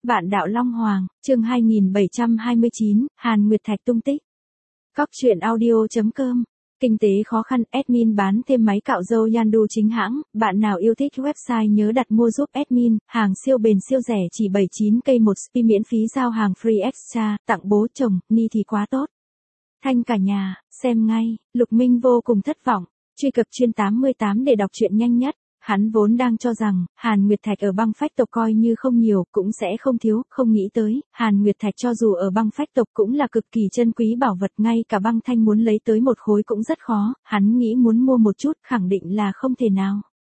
Vạn đạo Long Hoàng, chương 2729, Hàn Nguyệt Thạch tung tích. Cóc truyện audio.com. Kinh tế khó khăn, admin bán thêm máy cạo râu Yandu chính hãng, bạn nào yêu thích website nhớ đặt mua giúp admin, hàng siêu bền siêu rẻ chỉ 79k một spi miễn phí giao hàng free extra, tặng bố chồng, ni thì quá tốt. Thanh cả nhà, xem ngay, Lục Minh vô cùng thất vọng, truy cập chuyên 88 để đọc truyện nhanh nhất. Hắn vốn đang cho rằng, Hàn Nguyệt Thạch ở băng phách tộc coi như không nhiều, cũng sẽ không thiếu, không nghĩ tới, Hàn Nguyệt Thạch cho dù ở băng phách tộc cũng là cực kỳ chân quý bảo vật, ngay cả băng thanh muốn lấy tới một khối cũng rất khó, hắn nghĩ muốn mua một chút, khẳng định là không thể nào.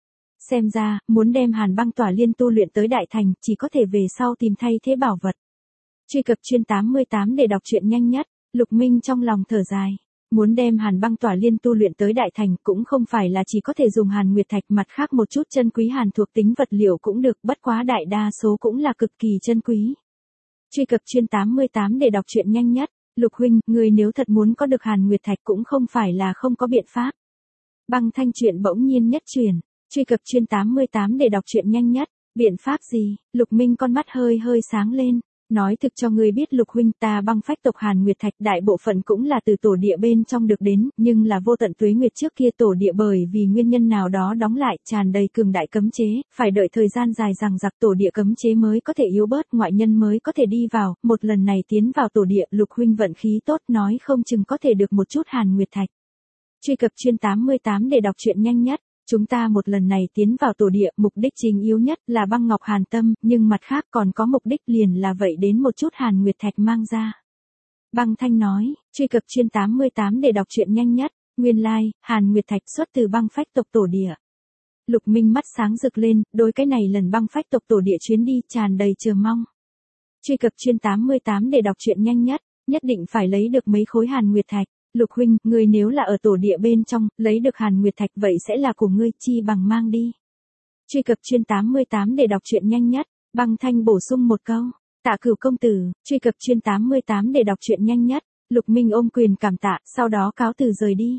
Xem ra, muốn đem Hàn băng tỏa liên tu luyện tới đại thành, chỉ có thể về sau tìm thay thế bảo vật. Truy cập chuyên 88 để đọc truyện nhanh nhất, Lục Minh trong lòng thở dài. Muốn đem Hàn băng tỏa liên tu luyện tới đại thành cũng không phải là chỉ có thể dùng Hàn Nguyệt Thạch, mặt khác một chút chân quý Hàn thuộc tính vật liệu cũng được, bất quá đại đa số cũng là cực kỳ chân quý. Truy cập chuyên 88 để đọc truyện nhanh nhất, Lục huynh, người nếu thật muốn có được Hàn Nguyệt Thạch cũng không phải là không có biện pháp. Băng thanh truyện bỗng nhiên nhất truyền, truy cập chuyên 88 để đọc truyện nhanh nhất, biện pháp gì? Lục Minh con mắt hơi sáng lên. Nói thực cho ngươi biết Lục huynh, ta băng phách tộc Hàn Nguyệt Thạch đại bộ phận cũng là từ tổ địa bên trong được đến, nhưng là vô tận tuế nguyệt trước kia tổ địa bởi vì nguyên nhân nào đó đóng lại, tràn đầy cường đại cấm chế, phải đợi thời gian dài rằng giặc tổ địa cấm chế mới có thể yếu bớt, ngoại nhân mới có thể đi vào, một lần này tiến vào tổ địa, Lục huynh vận khí tốt, nói không chừng có thể được một chút Hàn Nguyệt Thạch. Truy cập chuyên 88 để đọc truyện nhanh nhất. Chúng ta một lần này tiến vào tổ địa, mục đích chính yếu nhất là băng ngọc hàn tâm, nhưng mặt khác còn có mục đích liền là vậy đến một chút Hàn Nguyệt Thạch mang ra. Băng thanh nói, truy cập chuyên 88 để đọc truyện nhanh nhất, nguyên lai, Hàn Nguyệt Thạch xuất từ băng phách tộc tổ địa. Lục Minh mắt sáng rực lên, đối cái này lần băng phách tộc tổ địa chuyến đi tràn đầy chờ mong. Truy cập chuyên 88 để đọc truyện nhanh nhất định phải lấy được mấy khối Hàn Nguyệt Thạch. Lục huynh, ngươi nếu là ở tổ địa bên trong, lấy được Hàn Nguyệt Thạch vậy sẽ là của ngươi, chi bằng mang đi. Truy cập chuyên 88 để đọc truyện nhanh nhất, băng thanh bổ sung một câu, tạ Cửu công tử, truy cập chuyên 88 để đọc truyện nhanh nhất, Lục Minh ôm quyền cảm tạ, sau đó cáo từ rời đi.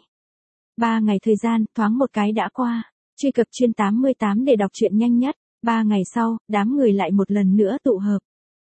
3 ngày thời gian, thoáng một cái đã qua, truy cập chuyên 88 để đọc truyện nhanh nhất, 3 ngày sau, đám người lại một lần nữa tụ hợp.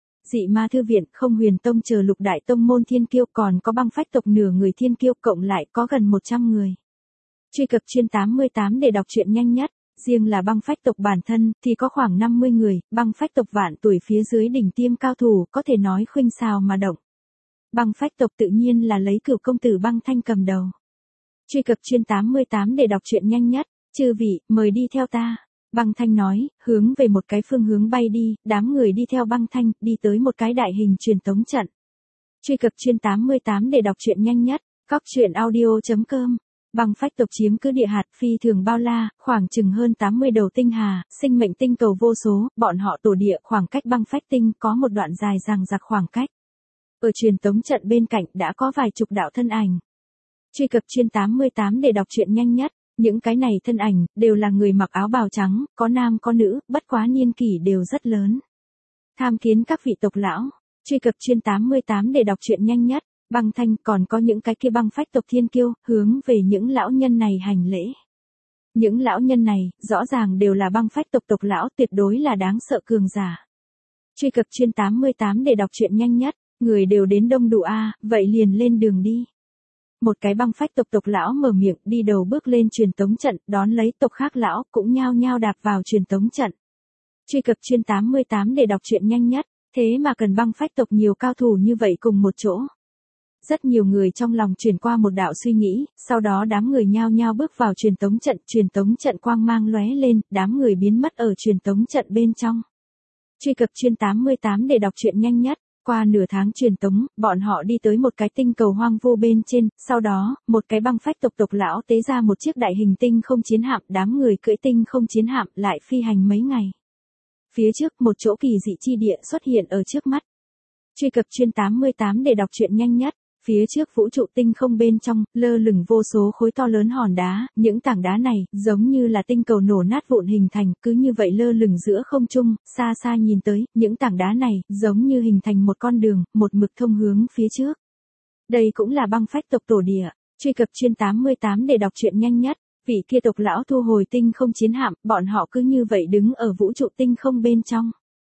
Dị ma thư viện, không huyền tông chờ lục đại tông môn thiên kiêu, còn có băng phách tộc nửa người thiên kiêu, cộng lại có gần 100 người. Truy cập chuyên 88 để đọc truyện nhanh nhất, riêng là băng phách tộc bản thân thì có khoảng 50 người, băng phách tộc vạn tuổi phía dưới đỉnh tiêm cao thủ, có thể nói khuynh xào mà động. Băng phách tộc tự nhiên là lấy Cửu công tử băng thanh cầm đầu. Truy cập chuyên 88 để đọc truyện nhanh nhất, chư vị, mời đi theo ta. Băng thanh nói, hướng về một cái phương hướng bay đi, đám người đi theo băng thanh, đi tới một cái đại hình truyền tống trận. Truy cập chuyên 88 để đọc truyện nhanh nhất, cóc truyện audio.com. Băng phách tộc chiếm cứ địa hạt phi thường bao la, khoảng chừng hơn 80 đầu tinh hà, sinh mệnh tinh cầu vô số, bọn họ tổ địa khoảng cách băng phách tinh có một đoạn dài dằng dặc khoảng cách. Ở truyền tống trận bên cạnh đã có vài chục đạo thân ảnh. Truy cập chuyên 88 để đọc truyện nhanh nhất. Những cái này thân ảnh, đều là người mặc áo bào trắng, có nam có nữ, bất quá niên kỷ đều rất lớn. Tham kiến các vị tộc lão, truy cập chuyên 88 để đọc truyện nhanh nhất, băng thanh còn có những cái kia băng phách tộc thiên kiêu, hướng về những lão nhân này hành lễ. Những lão nhân này, rõ ràng đều là băng phách tộc tộc lão, tuyệt đối là đáng sợ cường giả. Truy cập chuyên 88 để đọc truyện nhanh nhất, người đều đến đông đủ a, vậy liền lên đường đi. Một cái băng phách tộc lão mở miệng, đi đầu bước lên truyền tống trận, đón lấy tộc khác lão, cũng nhao nhao đạp vào truyền tống trận. Truy cập chuyên 88 để đọc truyện nhanh nhất, thế mà cần băng phách tộc nhiều cao thủ như vậy cùng một chỗ. Rất nhiều người trong lòng chuyển qua một đạo suy nghĩ, sau đó đám người nhao nhao bước vào truyền tống trận quang mang lóe lên, đám người biến mất ở truyền tống trận bên trong. Truy cập chuyên 88 để đọc truyện nhanh nhất. Qua nửa tháng truyền tống, bọn họ đi tới một cái tinh cầu hoang vu bên trên, sau đó, một cái băng phách tộc lão tế ra một chiếc đại hình tinh không chiến hạm, đám người cưỡi tinh không chiến hạm lại phi hành mấy ngày. Phía trước, một chỗ kỳ dị chi địa xuất hiện ở trước mắt. Truy cập chuyên 88 để đọc truyện nhanh nhất. Phía trước vũ trụ tinh không bên trong, lơ lửng vô số khối to lớn hòn đá, những tảng đá này, giống như là tinh cầu nổ nát vụn hình thành, cứ như vậy lơ lửng giữa không trung, xa xa nhìn tới, những tảng đá này, giống như hình thành một con đường, một mực thông hướng phía trước. Đây cũng là băng phách tộc tổ địa, truy cập chuyên 88 để đọc truyện nhanh nhất, vị kia tộc lão thu hồi tinh không chiến hạm, bọn họ cứ như vậy đứng ở vũ trụ tinh không bên trong.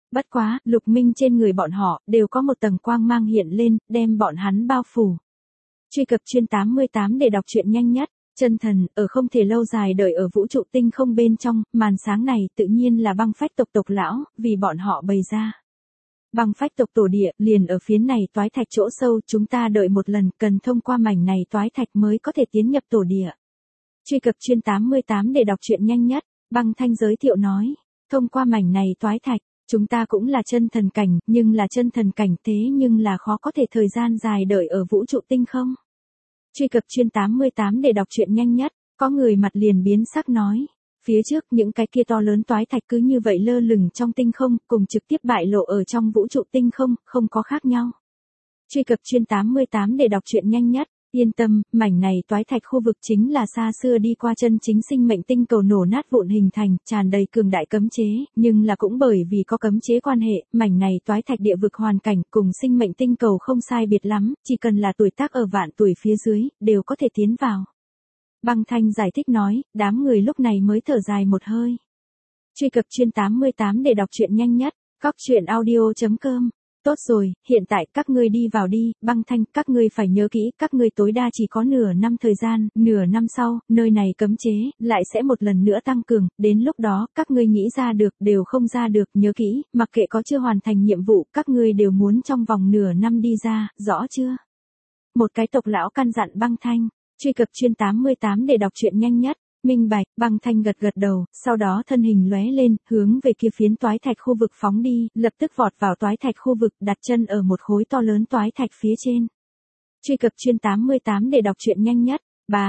Bất quá, Lục Minh trên người bọn họ, đều có một tầng quang mang hiện lên, đem bọn hắn bao phủ. Truy cập chuyên 88 để đọc truyện nhanh nhất. Chân thần, ở không thể lâu dài đợi ở vũ trụ tinh không bên trong, màn sáng này tự nhiên là băng phách tộc lão, vì bọn họ bày ra. Băng phách tộc tổ địa, liền ở phía này toái thạch chỗ sâu, chúng ta đợi một lần, cần thông qua mảnh này toái thạch mới có thể tiến nhập tổ địa. Truy cập chuyên 88 để đọc truyện nhanh nhất. Băng Thanh giới thiệu nói, thông qua mảnh này toái thạch, chúng ta cũng là chân thần cảnh, nhưng là chân thần cảnh thế nhưng là khó có thể thời gian dài đợi ở vũ trụ tinh không. Truy cập chuyên 88 để đọc truyện nhanh nhất, có người mặt liền biến sắc nói. Phía trước những cái kia to lớn toái thạch cứ như vậy lơ lửng trong tinh không, cùng trực tiếp bại lộ ở trong vũ trụ tinh không, không có khác nhau. Truy cập chuyên 88 để đọc truyện nhanh nhất, yên tâm, mảnh này toái thạch khu vực chính là xa xưa đi qua chân chính sinh mệnh tinh cầu nổ nát vụn hình thành, tràn đầy cường đại cấm chế, nhưng là cũng bởi vì có cấm chế quan hệ, mảnh này toái thạch địa vực hoàn cảnh cùng sinh mệnh tinh cầu không sai biệt lắm, chỉ cần là tuổi tác ở vạn tuổi phía dưới, đều có thể tiến vào. Băng Thanh giải thích nói, đám người lúc này mới thở dài một hơi. Truy cập chuyên 88 để đọc truyện nhanh nhất, coctruyện.audio.com. Tốt rồi, hiện tại các ngươi đi vào đi, Băng Thanh, các ngươi phải nhớ kỹ, các ngươi tối đa chỉ có nửa năm thời gian, nửa năm sau, nơi này cấm chế, lại sẽ một lần nữa tăng cường, đến lúc đó, các ngươi nghĩ ra được, đều không ra được, nhớ kỹ, mặc kệ có chưa hoàn thành nhiệm vụ, các ngươi đều muốn trong vòng nửa năm đi ra, rõ chưa? Một cái tộc lão căn dặn Băng Thanh. Truy cập chuyên 88 để đọc truyện nhanh nhất. Minh bạch, Băng Thanh gật gật đầu, sau đó thân hình lóe lên, hướng về kia phiến toái thạch khu vực phóng đi, lập tức vọt vào toái thạch khu vực, đặt chân ở một khối to lớn toái thạch phía trên. Truy cập chuyên 88 để đọc truyện nhanh nhất.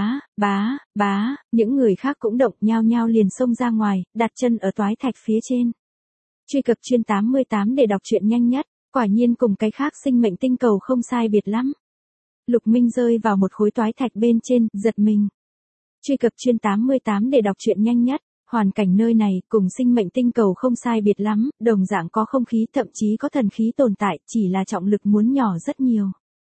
Bá, những người khác cũng động nhao nhao liền xông ra ngoài, đặt chân ở toái thạch phía trên. Truy cập chuyên 88 để đọc truyện nhanh nhất, quả nhiên cùng cái khác sinh mệnh tinh cầu không sai biệt lắm. Lục Minh rơi vào một khối toái thạch bên trên, giật mình. Truy cập chuyên 88 để đọc truyện nhanh nhất, hoàn cảnh nơi này cùng sinh mệnh tinh cầu không sai biệt lắm, đồng dạng có không khí thậm chí có thần khí tồn tại, chỉ là trọng lực muốn nhỏ rất nhiều.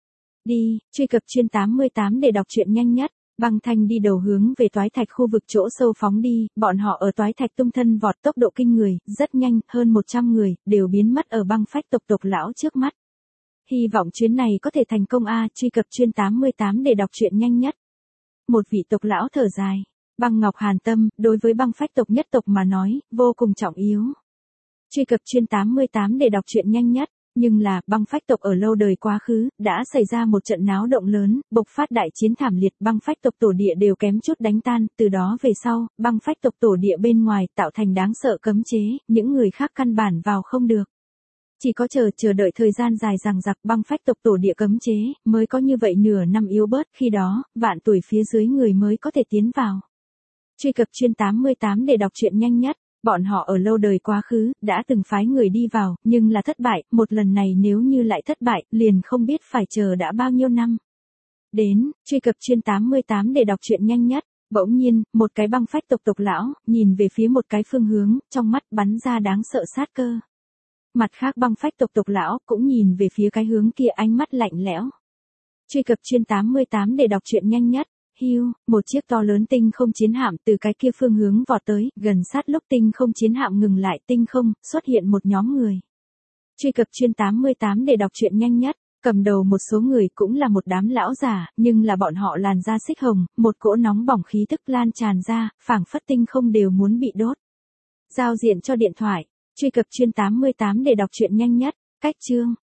Đi, truy cập chuyên 88 để đọc truyện nhanh nhất, Băng Thanh đi đầu hướng về toái thạch khu vực chỗ sâu phóng đi, bọn họ ở toái thạch tung thân vọt tốc độ kinh người, rất nhanh, hơn 100 người, đều biến mất ở băng phách tộc lão trước mắt. Hy vọng chuyến này có thể thành công truy cập chuyên 88 để đọc truyện nhanh nhất. Một vị tộc lão thở dài, Băng Ngọc Hàn Tâm, đối với băng phách tộc nhất tộc mà nói, vô cùng trọng yếu. Truy cập chuyên 88 để đọc truyện nhanh nhất, nhưng là, băng phách tộc ở lâu đời quá khứ, đã xảy ra một trận náo động lớn, bộc phát đại chiến thảm liệt, băng phách tộc tổ địa đều kém chút đánh tan, từ đó về sau, băng phách tộc tổ địa bên ngoài tạo thành đáng sợ cấm chế, những người khác căn bản vào không được. Chỉ có chờ đợi thời gian dài dằng dặc băng phách tộc tổ địa cấm chế, mới có như vậy nửa năm yếu bớt, khi đó, vạn tuổi phía dưới người mới có thể tiến vào. Truy cập chuyên 88 để đọc truyện nhanh nhất, bọn họ ở lâu đời quá khứ, đã từng phái người đi vào, nhưng là thất bại, một lần này nếu như lại thất bại, liền không biết phải chờ đã bao nhiêu năm. Đến, truy cập chuyên 88 để đọc truyện nhanh nhất, bỗng nhiên, một cái băng phách tộc lão, nhìn về phía một cái phương hướng, trong mắt bắn ra đáng sợ sát cơ. Mặt khác băng phách tộc lão cũng nhìn về phía cái hướng kia ánh mắt lạnh lẽo. Truy cập chuyên 88 để đọc truyện nhanh nhất. Hưu, một chiếc to lớn tinh không chiến hạm từ cái kia phương hướng vọt tới, gần sát lúc tinh không chiến hạm ngừng lại tinh không, xuất hiện một nhóm người. Truy cập chuyên 88 để đọc truyện nhanh nhất. Cầm đầu một số người cũng là một đám lão già, nhưng là bọn họ làn da xích hồng, một cỗ nóng bỏng khí tức lan tràn ra, phảng phất tinh không đều muốn bị đốt. Giao diện cho điện thoại. Truy cập chuyên 88 để đọc truyện nhanh nhất. Cách chương.